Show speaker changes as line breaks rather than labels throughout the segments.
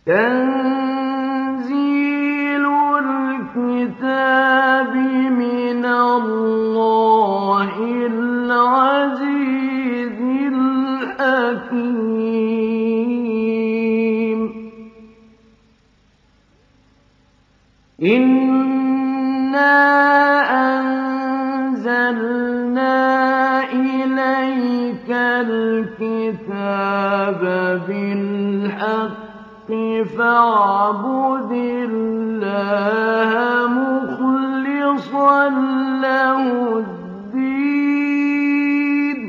تنزيل الكتاب من الله العزيز الحكيم. إنا أنزلنا إليك الكتاب بالحق فاعبد الله مخلصا له الدين.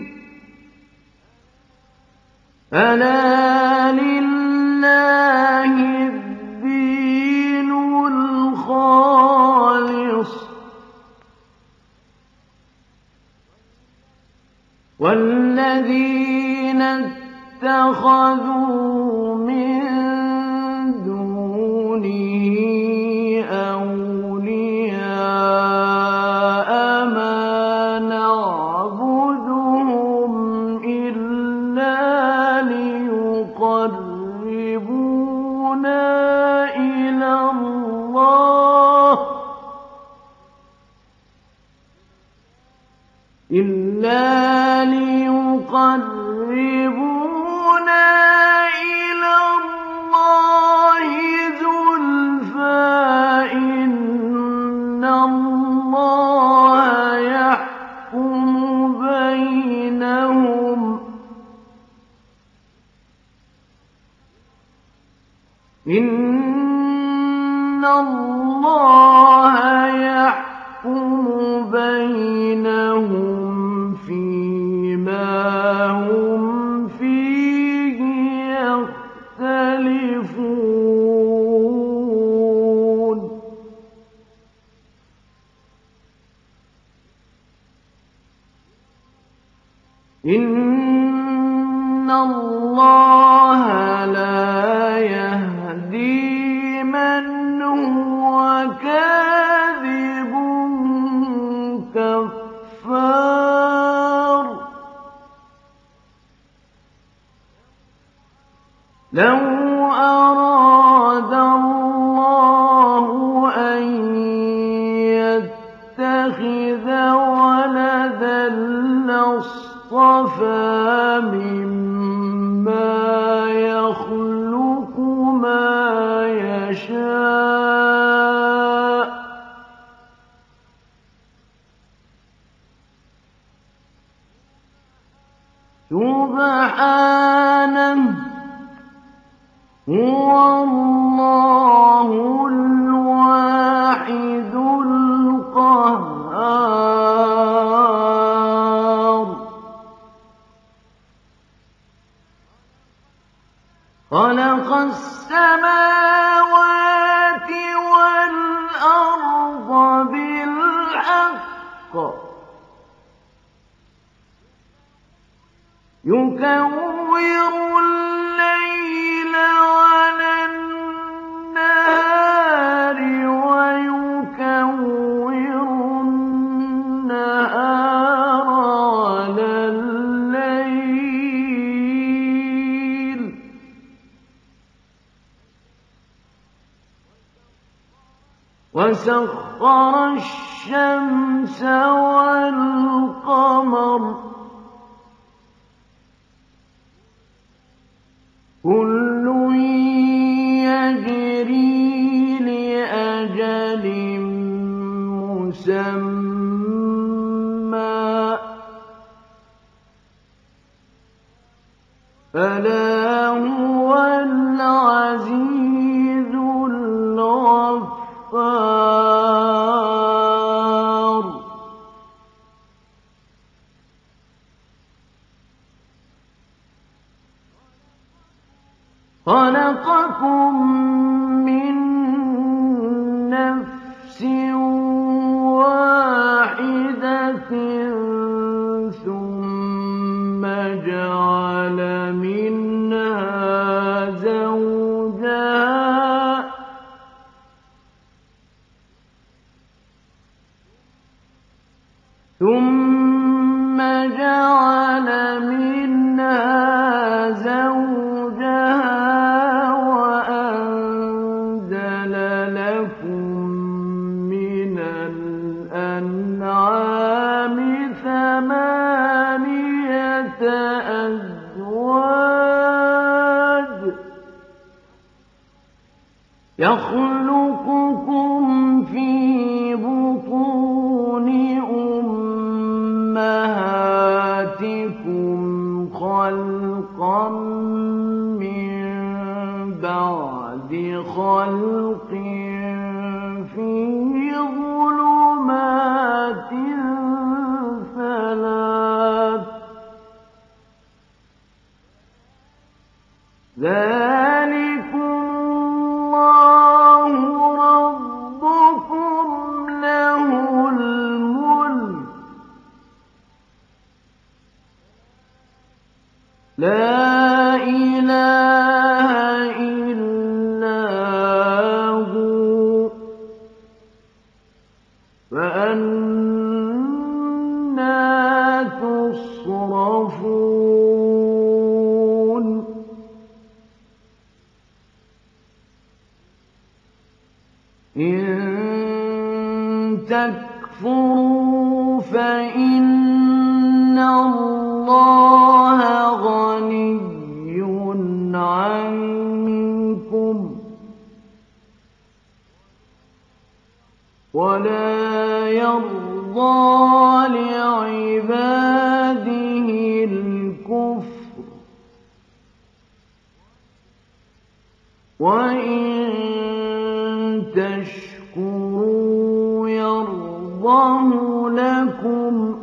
ألا لله الدين الخالص والذين اتخذوا من دونه أولياء ما نعبدهم إلا ليقربونا إلى الله زلفى إن الله يحكم بينهم إن الله يحكم بينهم فيما هم فيه يختلفون. إن الله لا يهدي من هو كاذب كفار. لو أراد الله أن يتخذ ولدا لاصطفى مما يخلق ما يشاء سبحانه هو الله الواحد القهار. خلق السماوات والأرض بالحق يكور الليل على النهار ويكور النهار على الليل وسخر الشمس والقمر كل يجري لأجل مسمى ألا هو العزيز الغفار. خلقكم من نفس واحدة ثم جعل منها زوجها وأنزل يخلقكم في بطون أمهاتكم خلقا من بعد خلق في ظلمات ثلاث ذلكم الله ربكم له الملك لا إله إلا هو فأنى تصرفون إن تكفروا فإن الله غني عنكم ولا يرضى لعباده الكفر وإن تشكروا يرضه لكم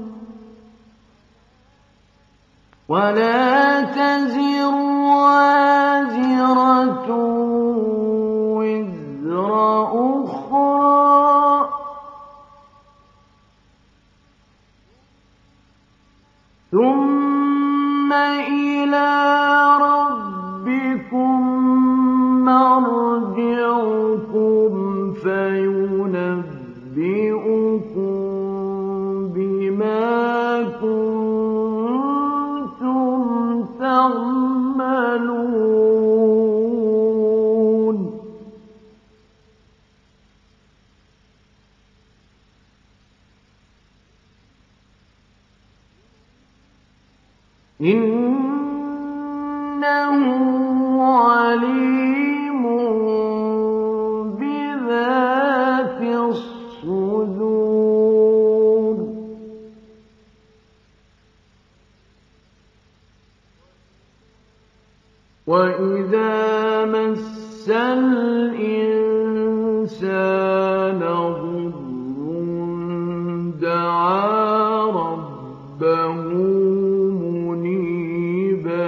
ولا تزر وازرة وزر أخرى ثم إلى ربكم مرجعكم فينبئكم بما كنتم تعملون إنه عليم بذات الصدور وإذا مس الإنسان ضر دعا ربه منيبا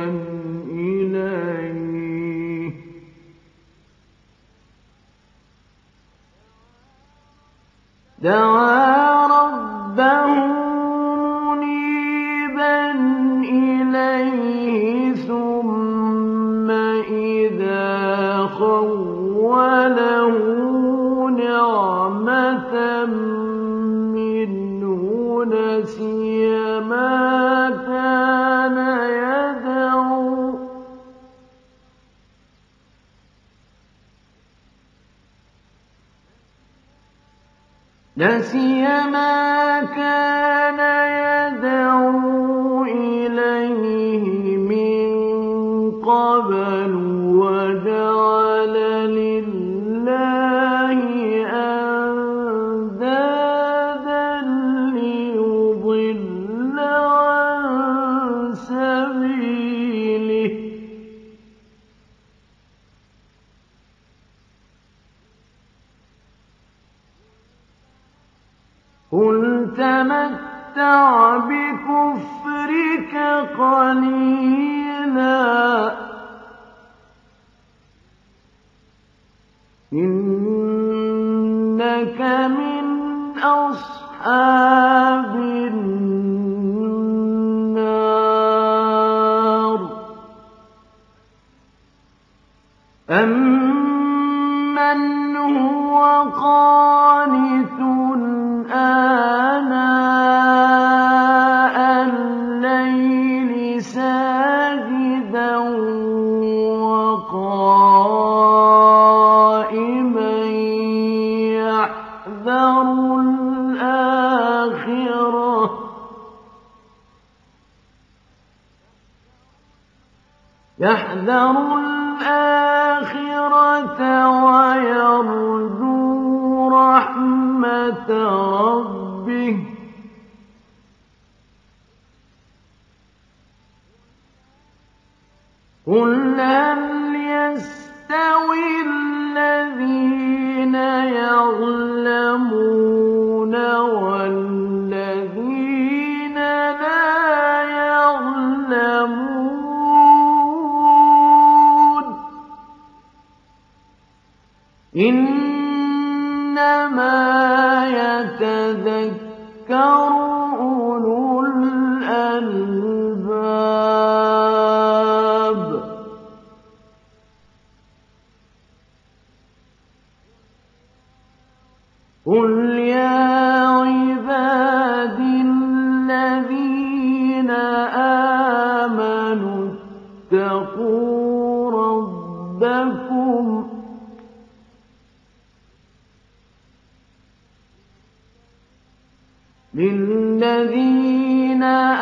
إليه ثم إذا خوله نعمة منه نسي ما كان يدعو إليه من قبل وجعل لله أندادا ليضل عن سبيله قل تمتع بكفرك قليلا إنك من أصحاب النار أمن هو قانت آناء الليل ساجدا وقائما يحذر الآخرة ويرجو هل يستوي الذين يعلمون والذين لا يعلمون إنما يتذكر أولو الألباب قل يا عبادي الذين آمنوا اتقوا ربكم للذين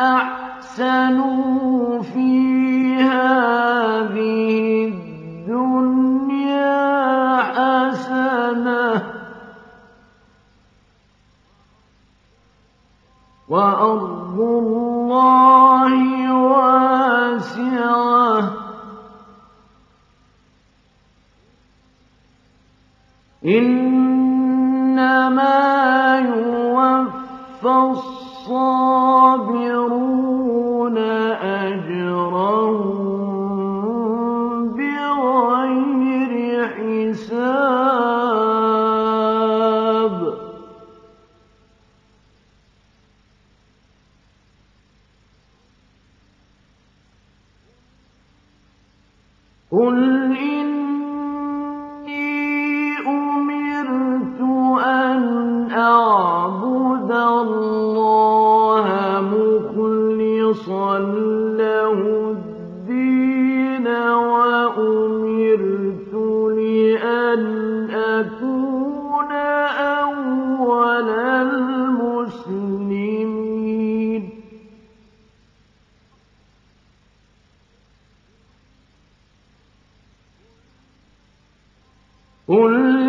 أحسنوا في هذه الدنيا حسنة وأرض الله واسعة إنما يوفى الصابرون أجرهم بغير حساب قل إني أمرت أن أعبد الله مخلصا له الدين وأمرت لأن أكون أول المسلمين قل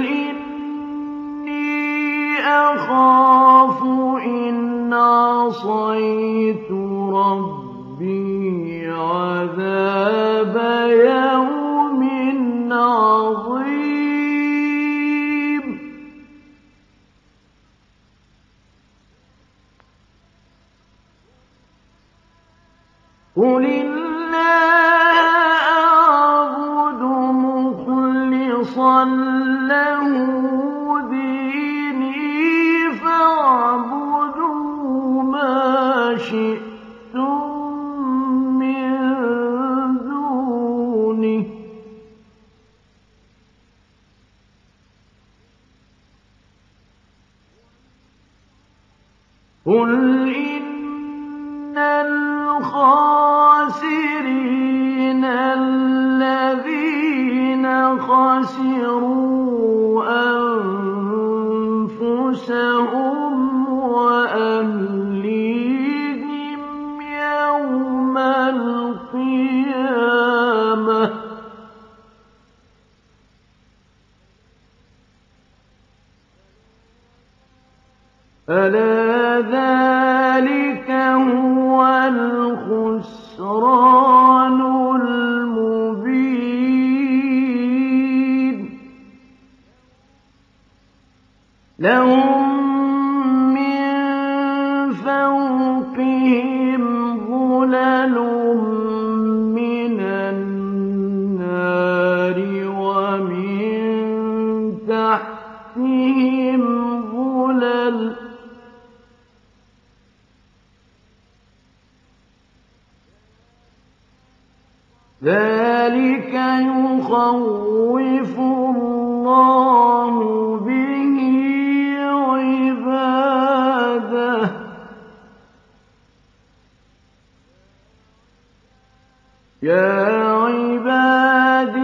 إني أخاف إن عصيت ربي عذاب يوم عظيم قل الله أعبد مخلصا له ديني فاعبدوا ما شئتم من دونه قل إن الخاسرين الذين خسروا أنفسهم وأهليهم يوم القيامة ألا ذلك هو الخسران المبين لهم من فوقهم ظلل من النار ومن تحتهم ظلل ذلك يخوف الله به عباده يا عباد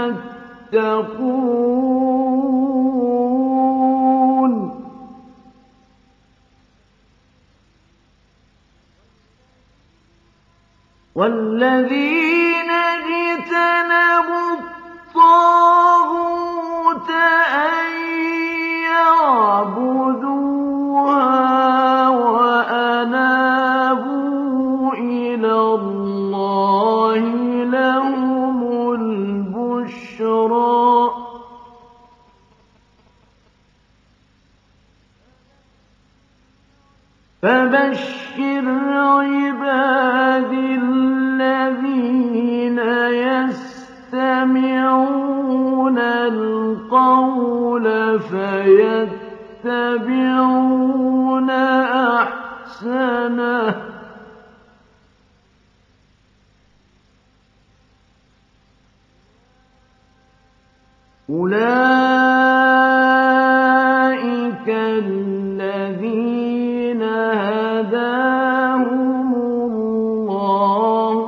فاتقون والذين اجتنبوا الطاغوت أن يعبدوها وأنابوا إلى الله لهم فبشر عبادي الذين يستمعون القول فيتبعون أحسنه أولئك الذين هداهم الله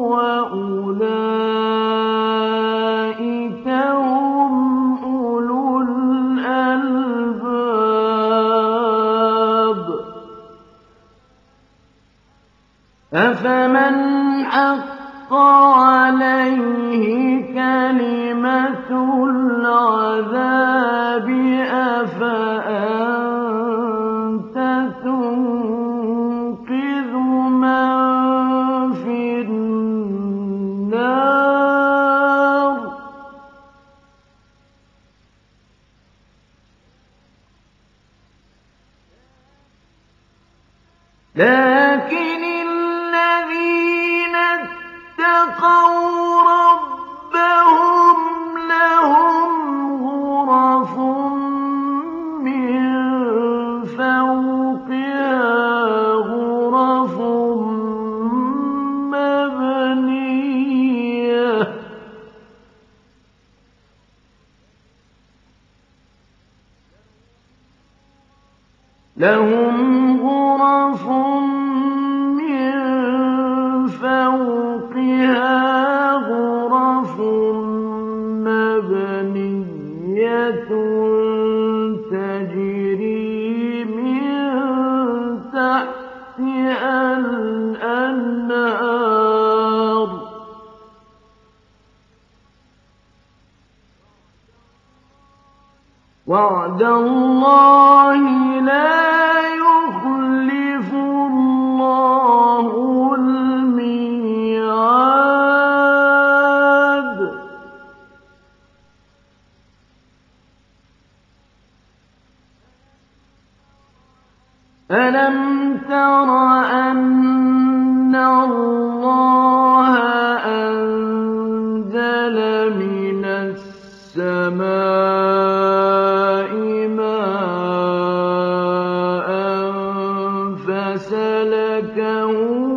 وأولئك هم أولو الألباب أفمن حق عليه كلمة العذاب أفأنت تنقذ من في النار لكن الذين اتقوا ربهم لهم غرف من فوقها غرف مبنية لهم غرف من فوقها غرف مبنية تجري من تحتها الأنهار وعد الله لا يخلف الله الميعاد ألم تر أن الله أنزل من السماء ماء فسلكه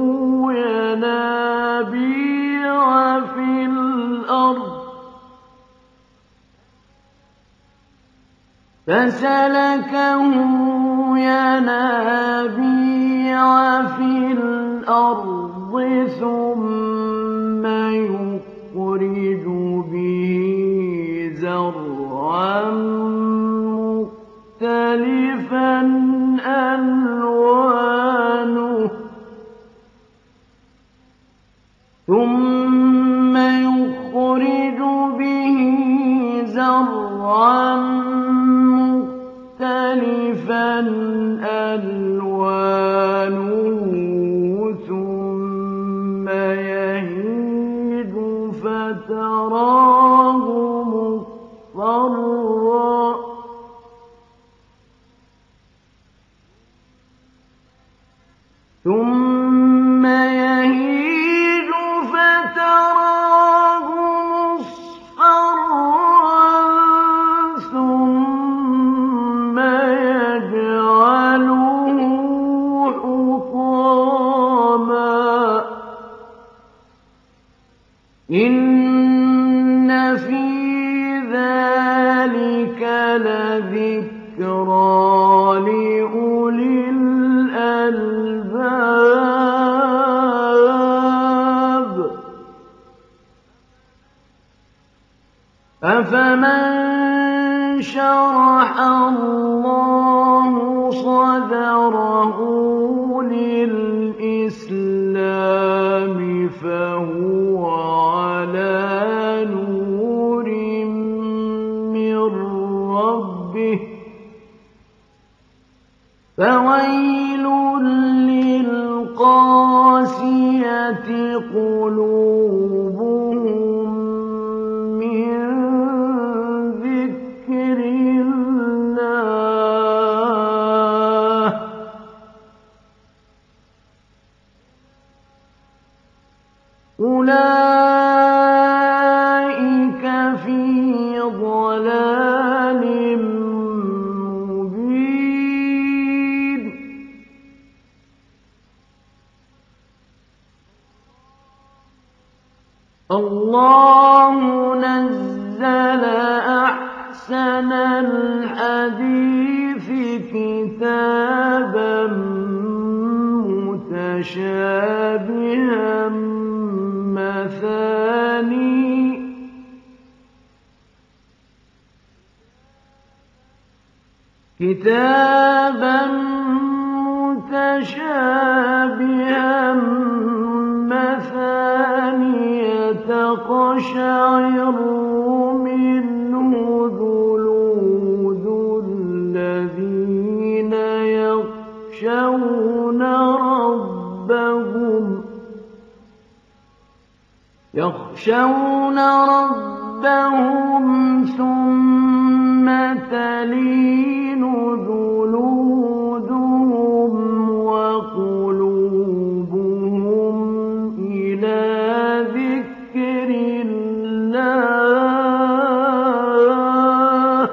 ينابيع في الأرض ثم يخرج به زرعا مختلفا ألوانه ثم يخرج به زرعا مختلفا ألوانه ثم يهيج فتراه مصفرا ثم يهيج فتراه مصفرا ثم يجعله حطاما إن في ذلك لذكرى لأولي الألباب أفمن شرح الله صدره للإسلام فهو على نور من ربه فويل للقاسية قلوبهم من ذكر الله أحسن الحديث كتابا متشابها مثانية تقشعر منه جلود الذين يخشون ربهم ثم تلين جلودهم وقلوبهم إلى ذكر الله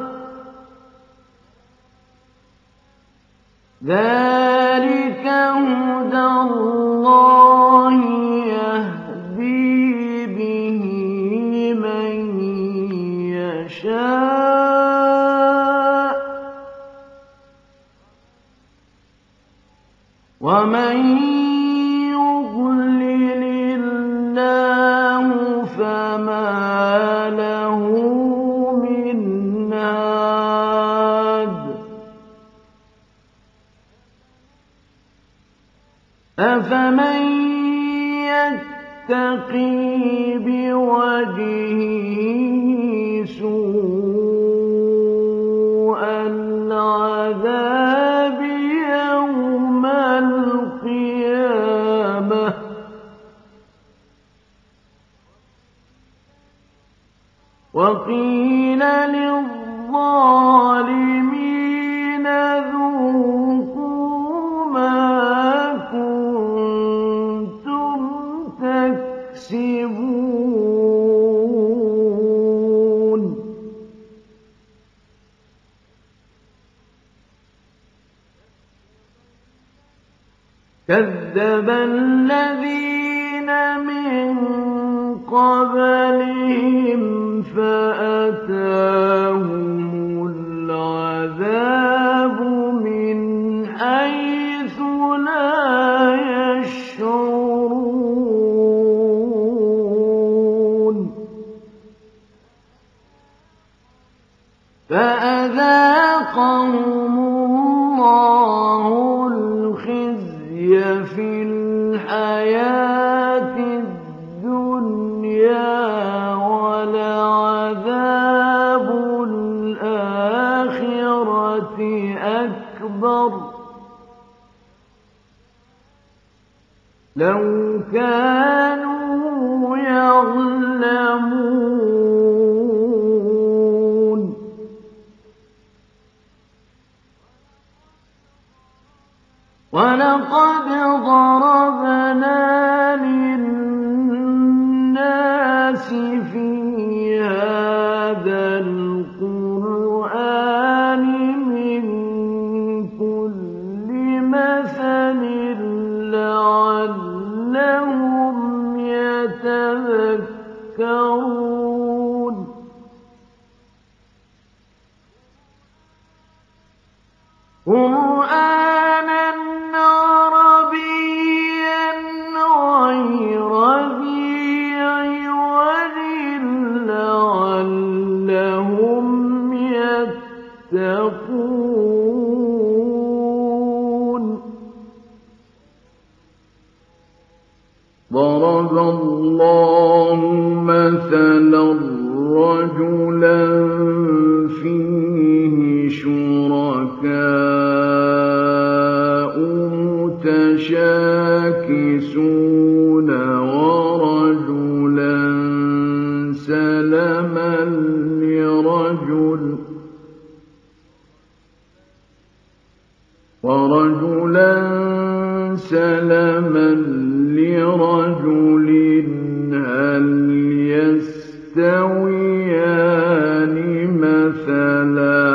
ذلك هدى الله يهدي به من يشاء ومن يضلل الله فما له من هاد أفمن يتقي بوجهه سوء العذاب يوم القيامة وقيل للظالمين ذوقوا ما كنتم تكسبون كذب الذين من قبلهم فأتاهم العذاب من حيث لا يشعرون فأذاقهم الله الخزي في الحياة الدنيا ولعذاب الآخرة أكبر لو كانوا يعلمون ولقد ضربنا للناس في هذا القرآن من كل مثل لعلهم يتذكرون قرآنا عربيا غير ذي عوج لعلهم يتقون ضرب الله مثلا رجلا فيه شركاء متشاكسون ورجلا سلما لرجل هل يستويان مثلا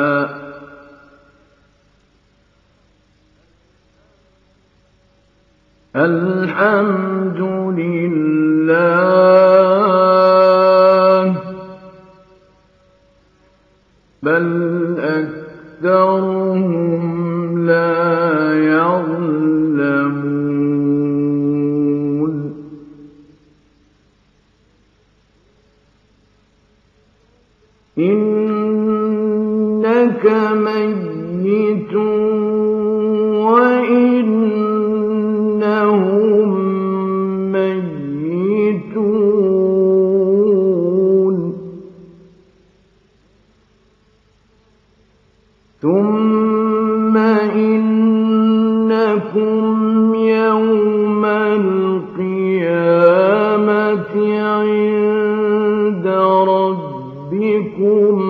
الحمد لله بل أكثرهم لا يعلمون إنك ميت وإنهم ميتون ثم إنكم يوم القيامة عند ربكم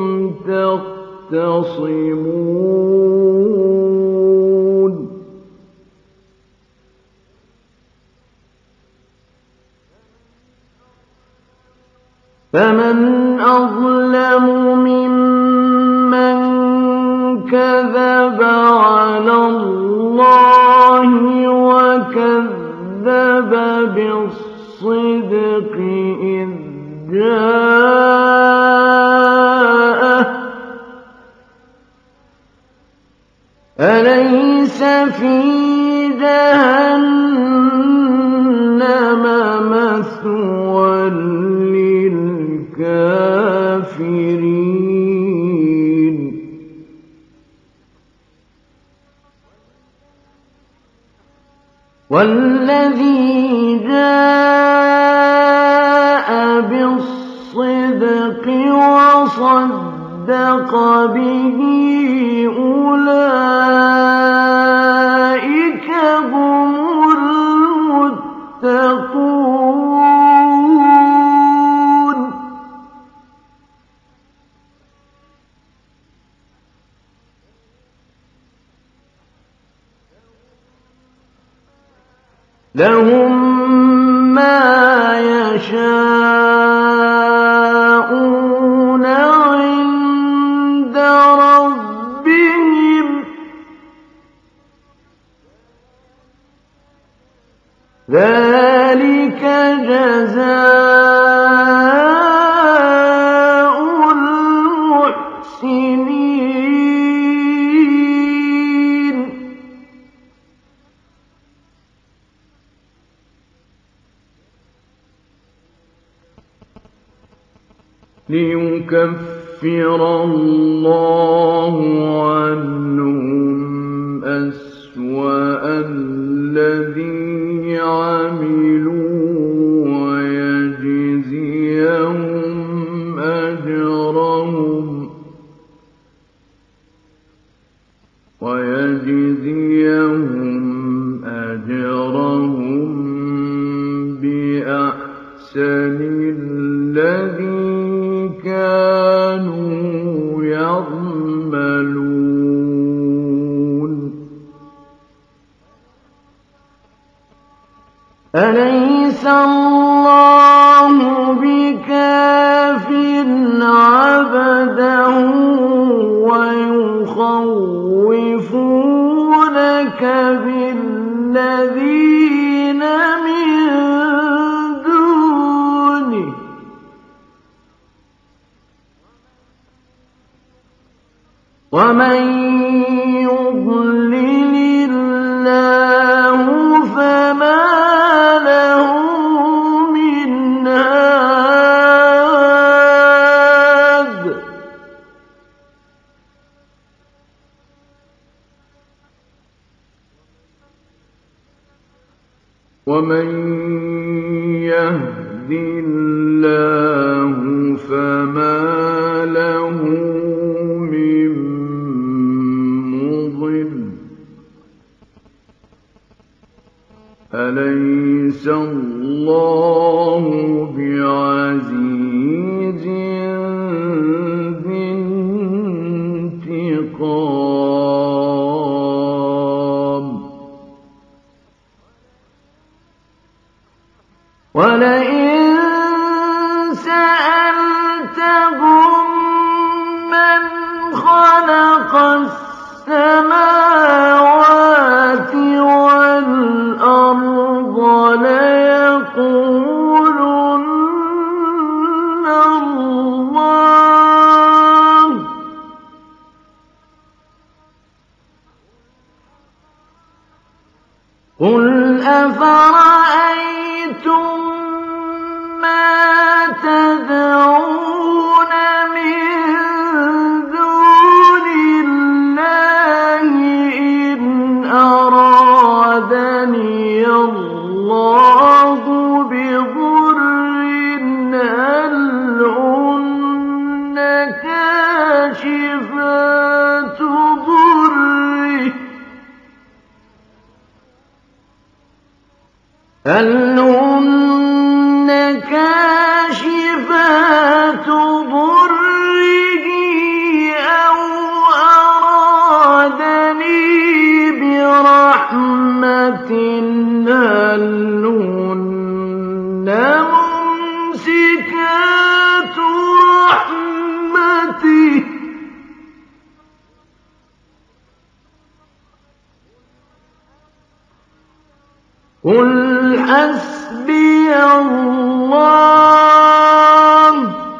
تختصمون فمن أظلم ممن كذب على الله وكذب بالصدق إذ جاءه أليس في جهنم مثوى للكافرين والذي جاء بالصدق وصدق به أولئك هم المتقون لهم ما يشاءون عند ربهم ذلك جزاء المحسنين ليكفر الله عنهم أسوأ الذي عملوا ويجزيهم أجرهم بأحسن الذي كانوا يعملون أليس الله بكاف عبده ويخوفونك بالذين من دونه ومن يضلل الله فما له من هاد ومن يهد الله فما له من مضل أليس الله بعزيز ذي انتقام ولئن سألتهم من خلق السماوات والأرض ليقولن الله هل هن كاشفات ضره أو أرادني برحمة هل هن ممسكات رحمته قل حسبي الله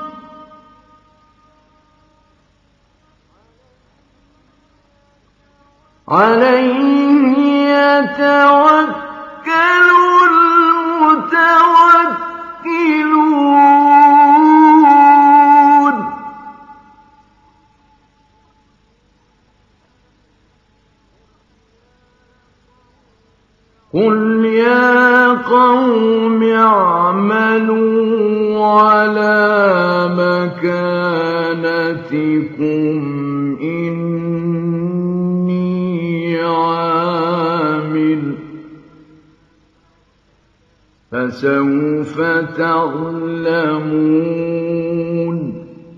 عليه يتوكل المتوكلون قل يا قوم اعملوا على مكانتكم إني عامل فسوف تعلمون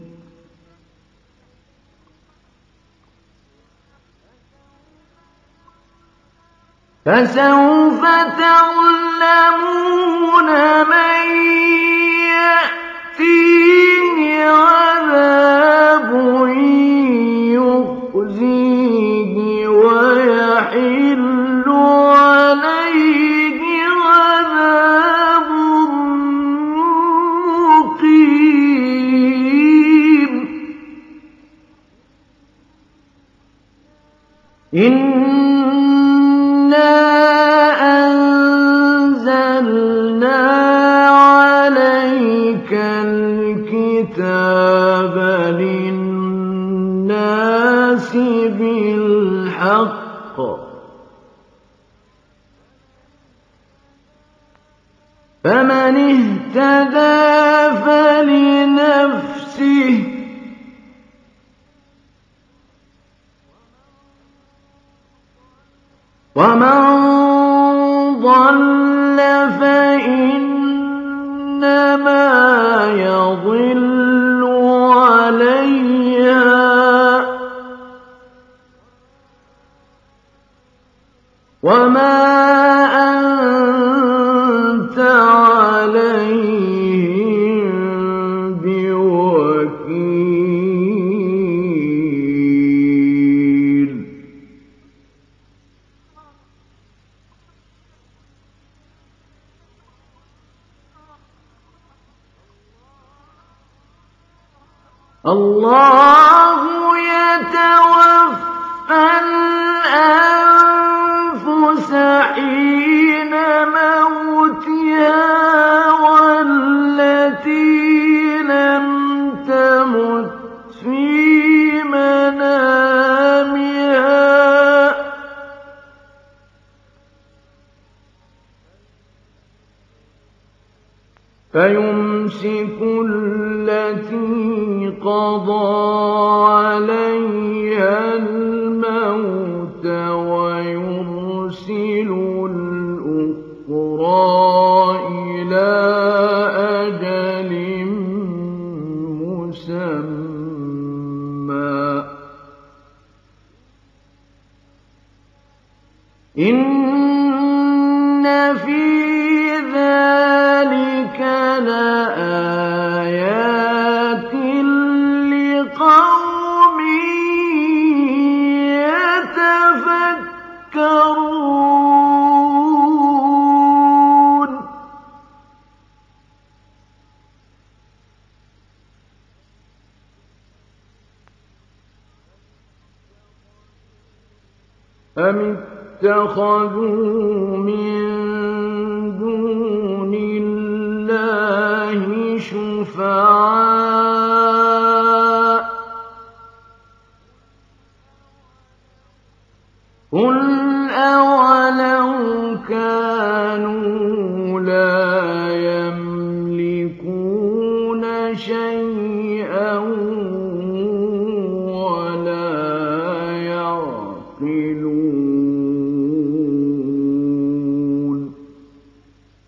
من يأتيه عذاب يخزيه ويحل عليه عذاب مقيم إنا أنزلنا عليك الكتاب للناس بالحق فمن اهتدى فلنفسه ومن ضل فإنما يضل عليها وما أنت عليهم بوكيل الله يتوفى الأنفس حين موتها والتي لم تمت في منامها فيمسك التي قضى عليها الموت ويرسل الأخرى إلى أجل مسمى إن في ذلك لآيات لقوم يتفكرون أم اتخذوا من دون الله شفعاء قل أولو كانوا لا يملكون شيئا ولا يعقلون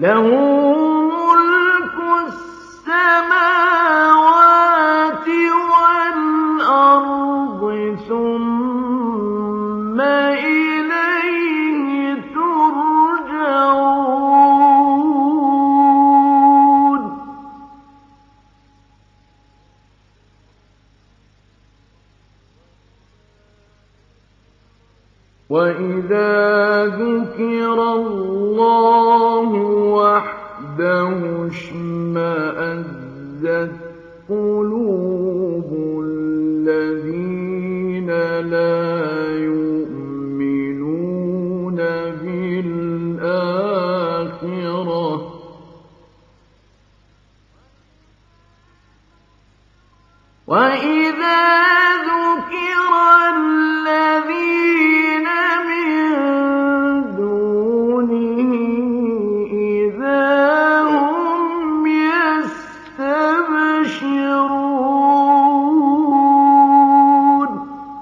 له ملك السماوات والأرض ثم إليه ترجعون وإذا ذكر الله وحده اشمأزت قلوب الذين لا يؤمنون بالآخرة وإذا ذكر الذين من دونه إذا هم يستبشرون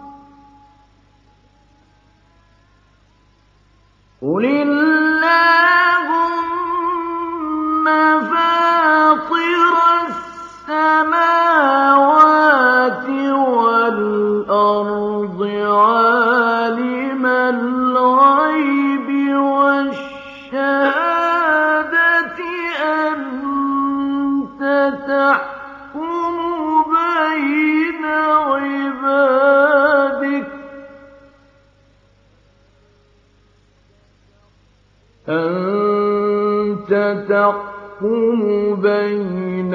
قل اللهم فاطر السماوات والأرض عالم الغيب والشهادة أنت تحكم بين عبادك بين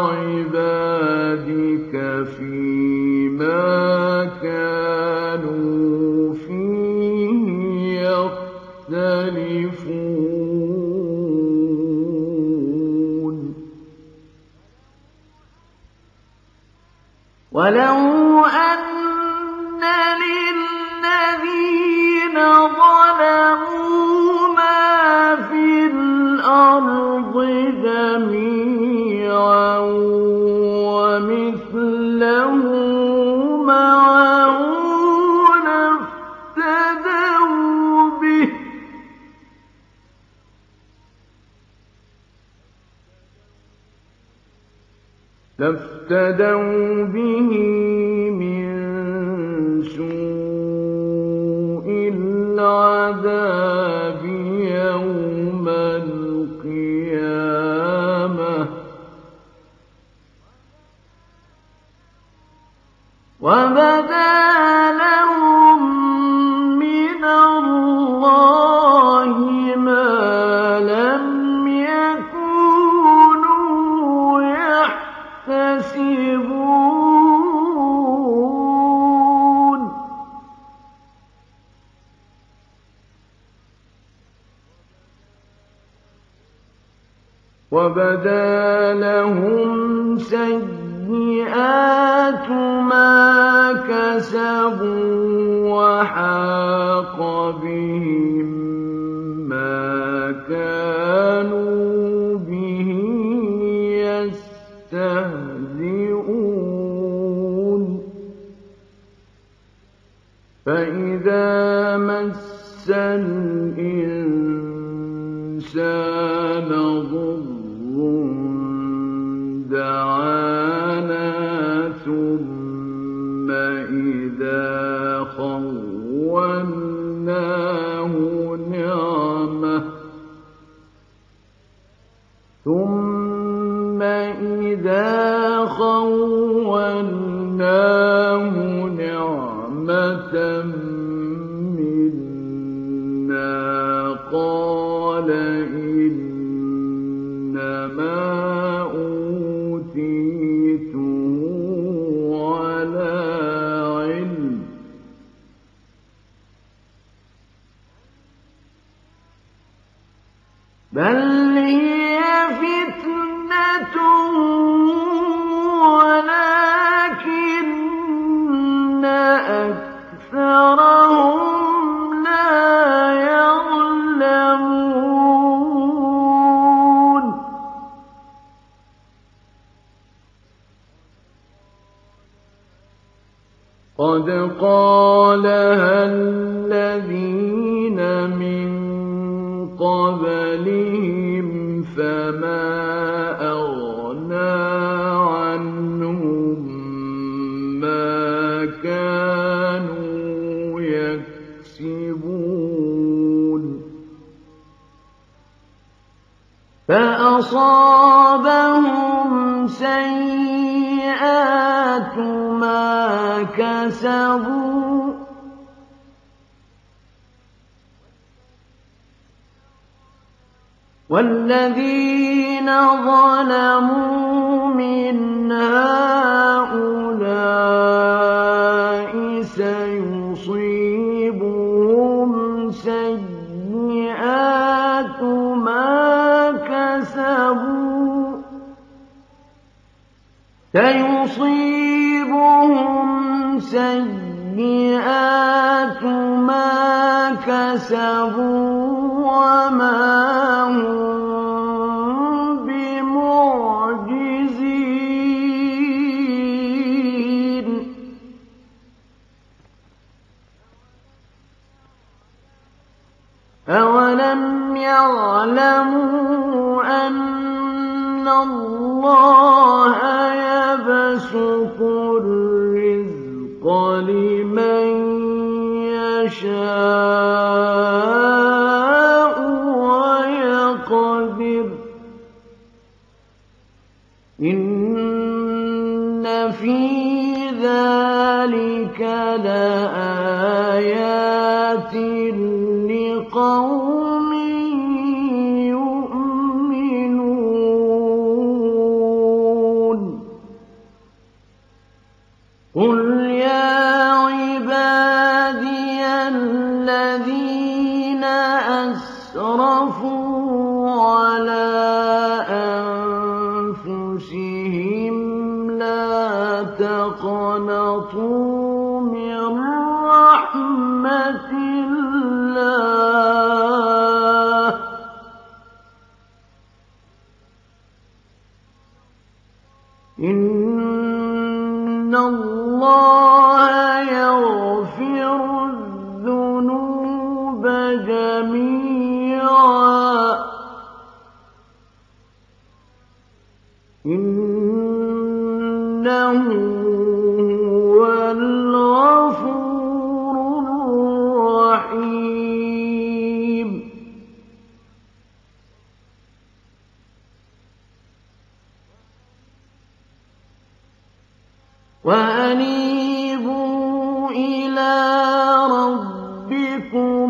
عبادك فيما كانوا فيه يختلفون ولو أن للذين ظلموا ما في الأرض جميعا ومثله معه لافتدوا به من سوء العذاب يوم القيامة وبدا لهم من الله ما لم يكونوا يحتسبون وبدا لهم سيئات ما كسبوا وحاق بهم ما كانوا به يستهزئون فإذا مس الإنسان ضر دعانا ثم إذا خولناه نعمة منا قال إنما أوتيته على علم بل هي فتنة ولكن أكثرهم لا يعلمون قد قالها الذين من قبلهم فما أغنى عنهم ما كانوا يكسبون فأصابهم سيئات ما كسبوا والذين ظلموا من هؤلاء سيصيبهم سيئات ما كسبوا وما هم بمعجزين أولم يعلموا أن الله يبسط الرزق لمن يشاء ويقدر إن في ذلك لآيات لقوم يؤمنون قل يا عبادي الذين أسرفوا على أنفسهم لا تقنطوا من رحمة الله إن الله يغفر الذنوب جميعا إنه هو الغفور الرحيم وأنيبوا إلى ربكم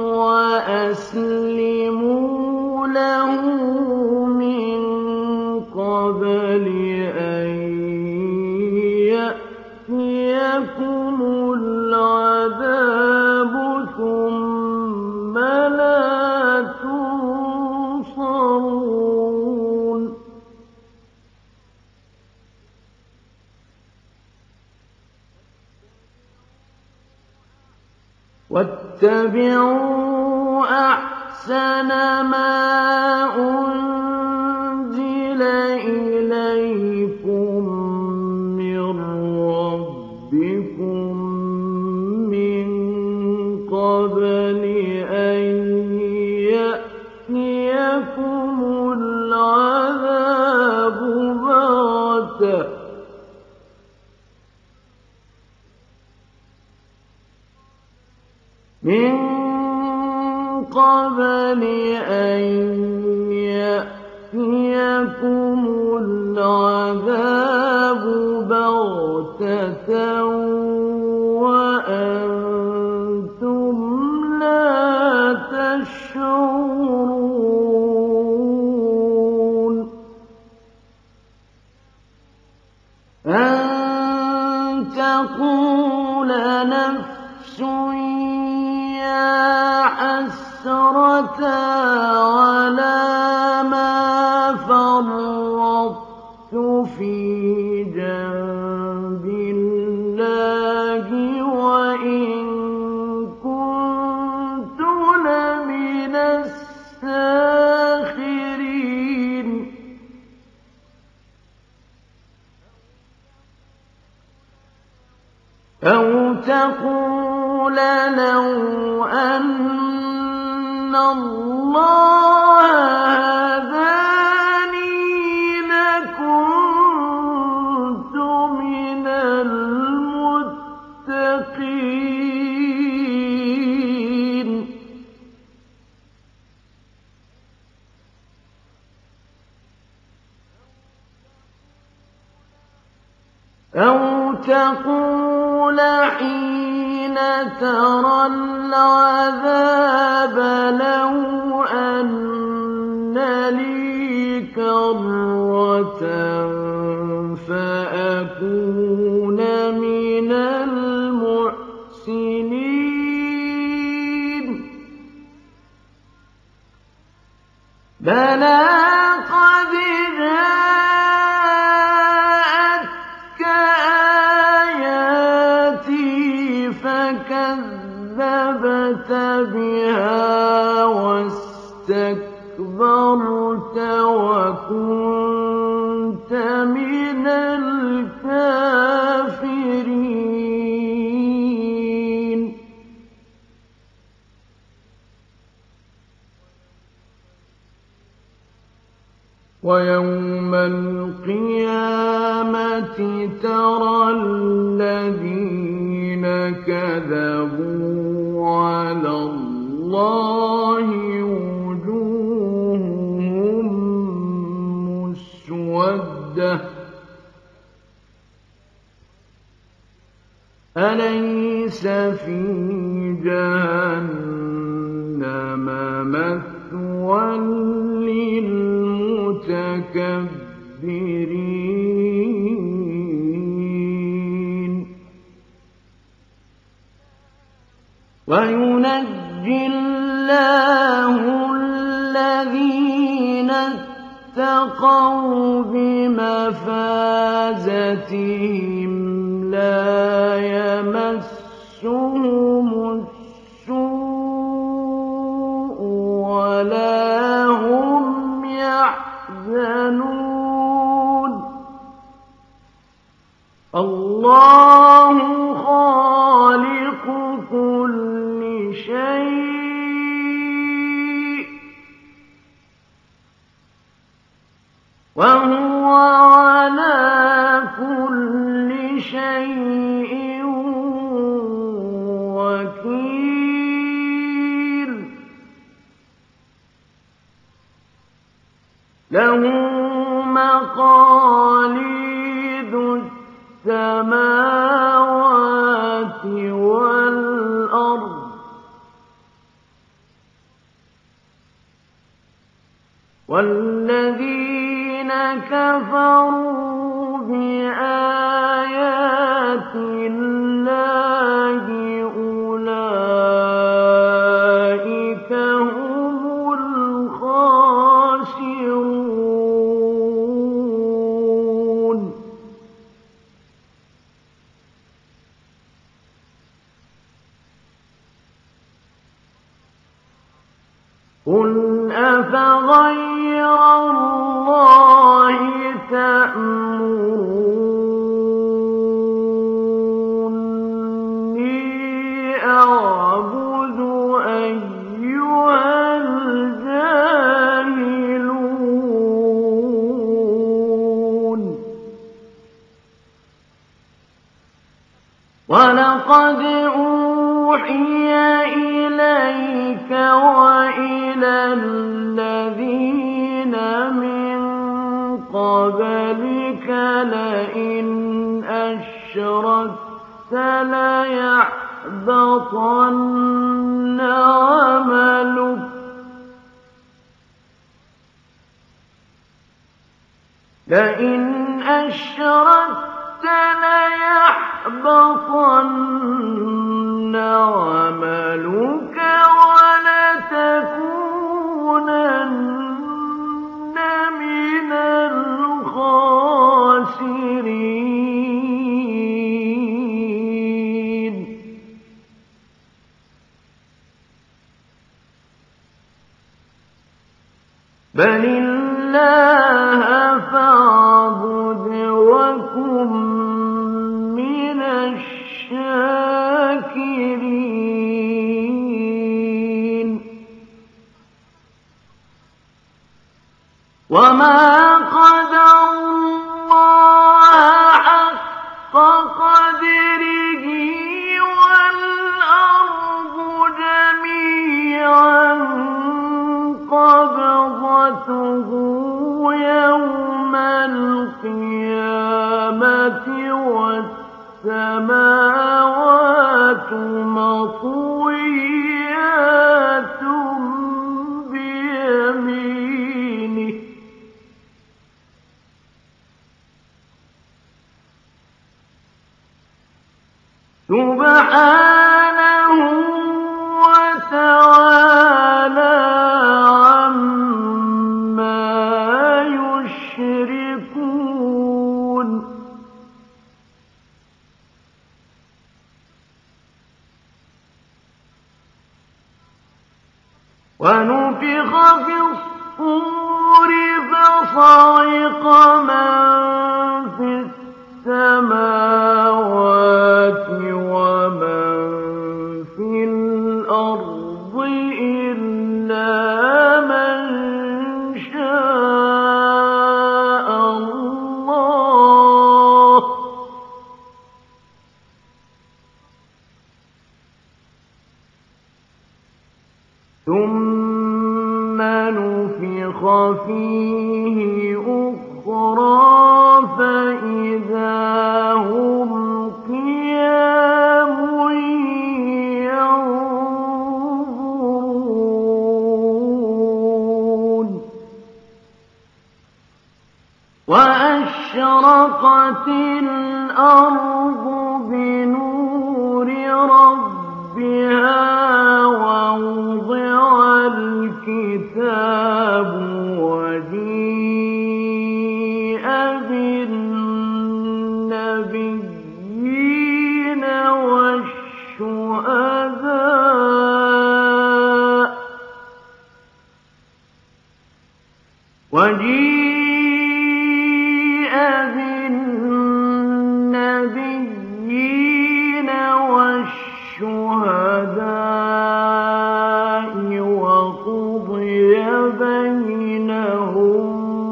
وأسلموا له من قبل أن يأتيكم العذاب ثم لا تنصرون واتبعوا أحسن ما أنزل إليكم من ربكم من قبل أن يأتيكم العذاب بغتة من قبل أن يأتيكم العذاب بغتة وأنتم لا تشعرون أن تقول نفس يا حسرة على ما فرطت في جنب الله وإن كنت لمن الساخرين أو تقول لو أن الله هداني أَوْ تَقُولَ حِينَ تَرَى الْعَذَابَ لَوْ أَنَّ لِي كَرَّةً فَأَكُونَ مِنَ الْمُحْسِنِينَ بَلَىٰ قَدْ جَاءَتْكَ آيَاتِي فَكَذَّبْتَ بِهَا وَاسْتَكْبَرْتَ وَكُنتَ مِنَ الْكَافِرِينَ وَيَوْمَ الْقِيَامَةِ تَرَى الَّذِينَ كَذَبُوا عَلَى اللَّهِ وُجُوهُهُم مُّسْوَدَّةٌ أَلَيْسَ فِي جَهَنَّمَ مَثْوًى لِّلْمُتَكَبِّرِينَ وَيُنَجِّي اللَّهُ الَّذِينَ اتَّقَوْا بِمَفَازَتِهِمْ لَا يَمَسُّهُمُ السُّوءُ وَلَا هُمْ يَحْزَنُونَ اللَّهُ خَالِقُ كُلِّ شَيْءٍ وَهُوَ عَلَىٰ كُلِّ شَيْءٍ وَكِيلٌ لَهُ مَقَالِيدُ السَّمَاوَاتِ وَالْأَرْضِ وَالَّذِينَ كَفَرُوا بِآيَاتِ اللَّهِ أُولَٰئِكَ هُمُ الْخَاسِرُونَ قُلْ أَفَغَيْرَ اللَّهِ تَأْمُرُونِّي أَعْبُدُ أَيُّهَا الْجَاهِلُونَ وَلَقَدْ أُوحِيَ إِلَيْكَ وَإِلَى الَّذِينَ مِن قَبْلِكَ لَئِنْ أَشْرَكْتَ لَيَحْبَطَنَّ عَمَلُكَ وَلَتَكُونَنَّ مِنَ الْخَاسِرِينَ بَلِ اللَّهَ فَاعْبُدْ وَكُن مِّنَ الشَّاكِرِينَ وَمَا قَدَرُوا اللَّهَ حَقَّ قَدْرِهِ وَالْأَرْضُ جَمِيعًا قَبْضَتُهُ يَوْمَ الْقِيَامَةِ السماوات مطويات بيمينه سبحانه وتعالى عما يشركون ونفخ في الصور فصعق من في السماوات ومن في الأرض إلا من شاء الله ثم نفخ فيه أخرى فإذا هم قيام ينظرون وأشرقت الأرض بنور ربها ووضع الكتاب وجيء بالنبيين والشهداء وقضي بينهم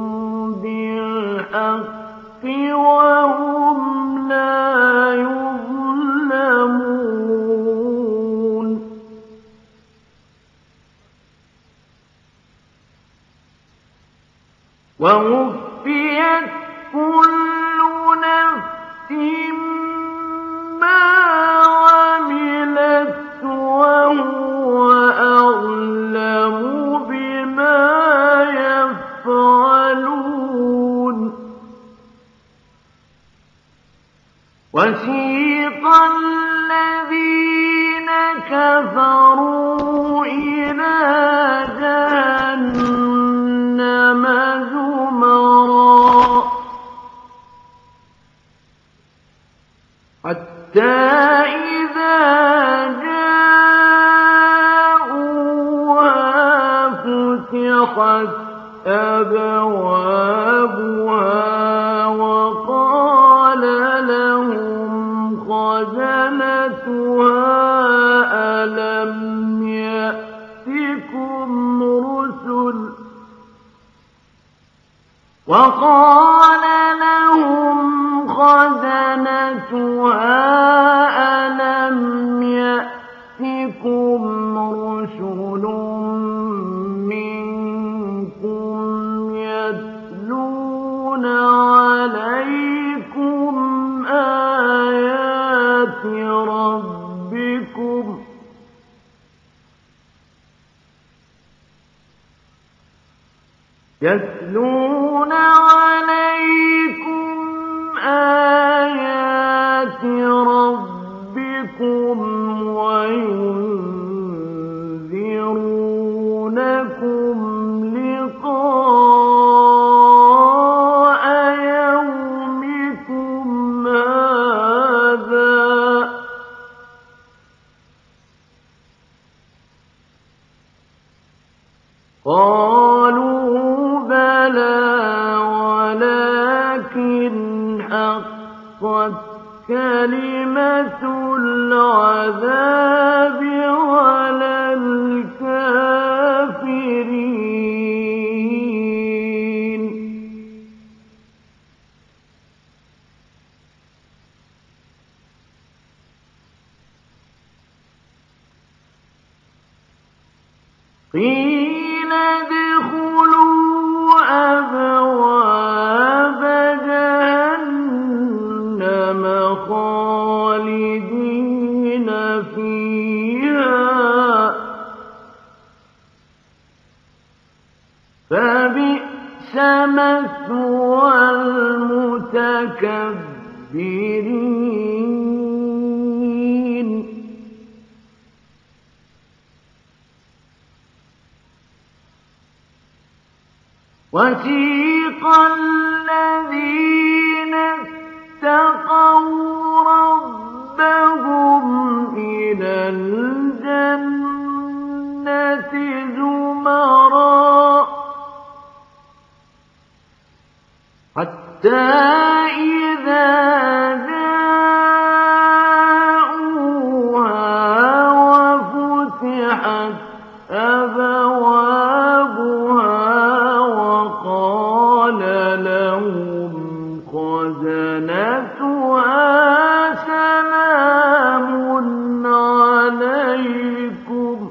بالحق وهم لا يظلمون ووفيت كل نفس ما عملت وهو أعلم بما يفعلون وسيق الذين كفروا إلى جهنم زمرا حتى إذا جاءوها فتحت أبوابها وقال لهم خزنتها ألم يأتكم رسل وقال لهم خزنتها ألم يأتكم رسل منكم يتلون عليكم آيات ربكم يتلون عليكم آيات ربكم وينذرونكم لقاء يومكم هذا قالوا بلى ولكن حقت كلمة العذاب على الكافرين قيل ادخلوا أبواب جهنم خالدين فيها فبئس مثوى المتكبرين وسيق الذين اتقوا ربهم إلى الجنة زمرا حتى إذا جاءوها وفتحت أبوابها وقال لهم خزنتها سلام عليكم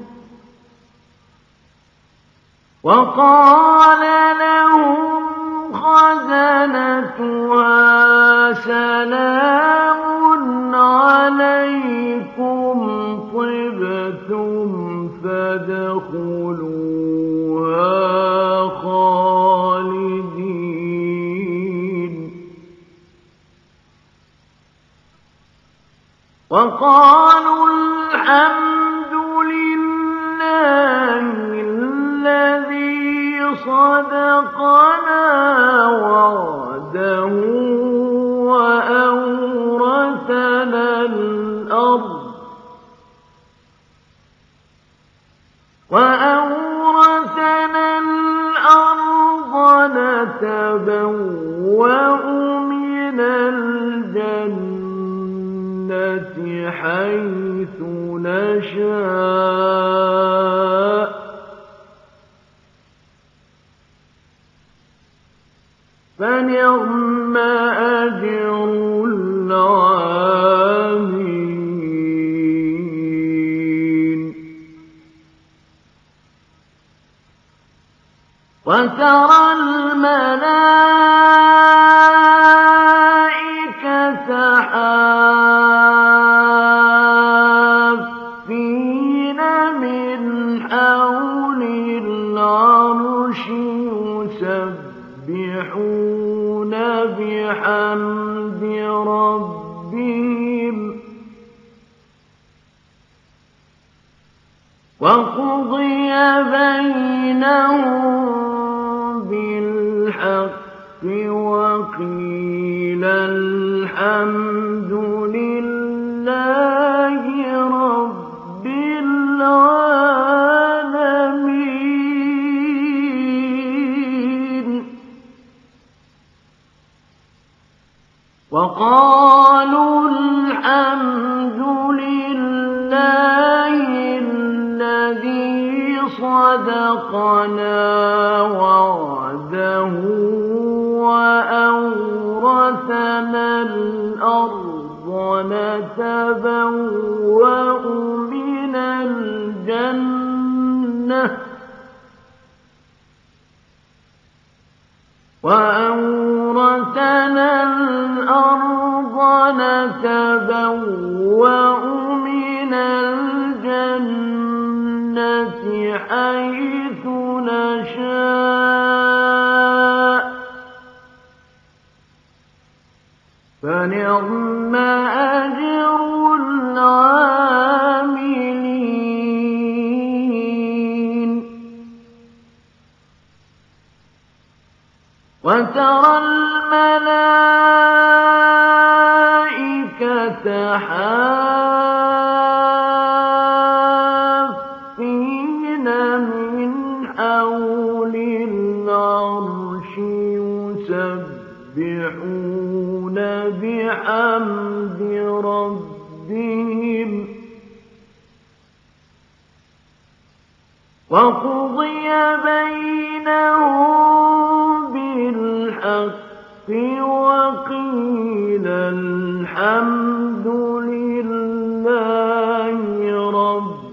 طبتم فادخلوها خالدين وقالوا الحمد لله الذي صدقنا وعده وأورثنا الأرض نتبوأ من الجنة حيث نشاء فنعم أجر العاملين وترى الملائكة حافين من حول العرش يسبحون بحمد ربهم وقضي بينهم بالحق وقيل الحمد لله رب العالمين وقالوا الحمد لله الذي صدقنا وعده وأورثنا الأرض نتبوأ من الجنة من الجنة حيث نشاء فنعم أجر العاملين وترى الملائكة حافين من حول العرش يسبحون بحمد ربهم وقضي بينهم بالحق وقيل الحمد لله رب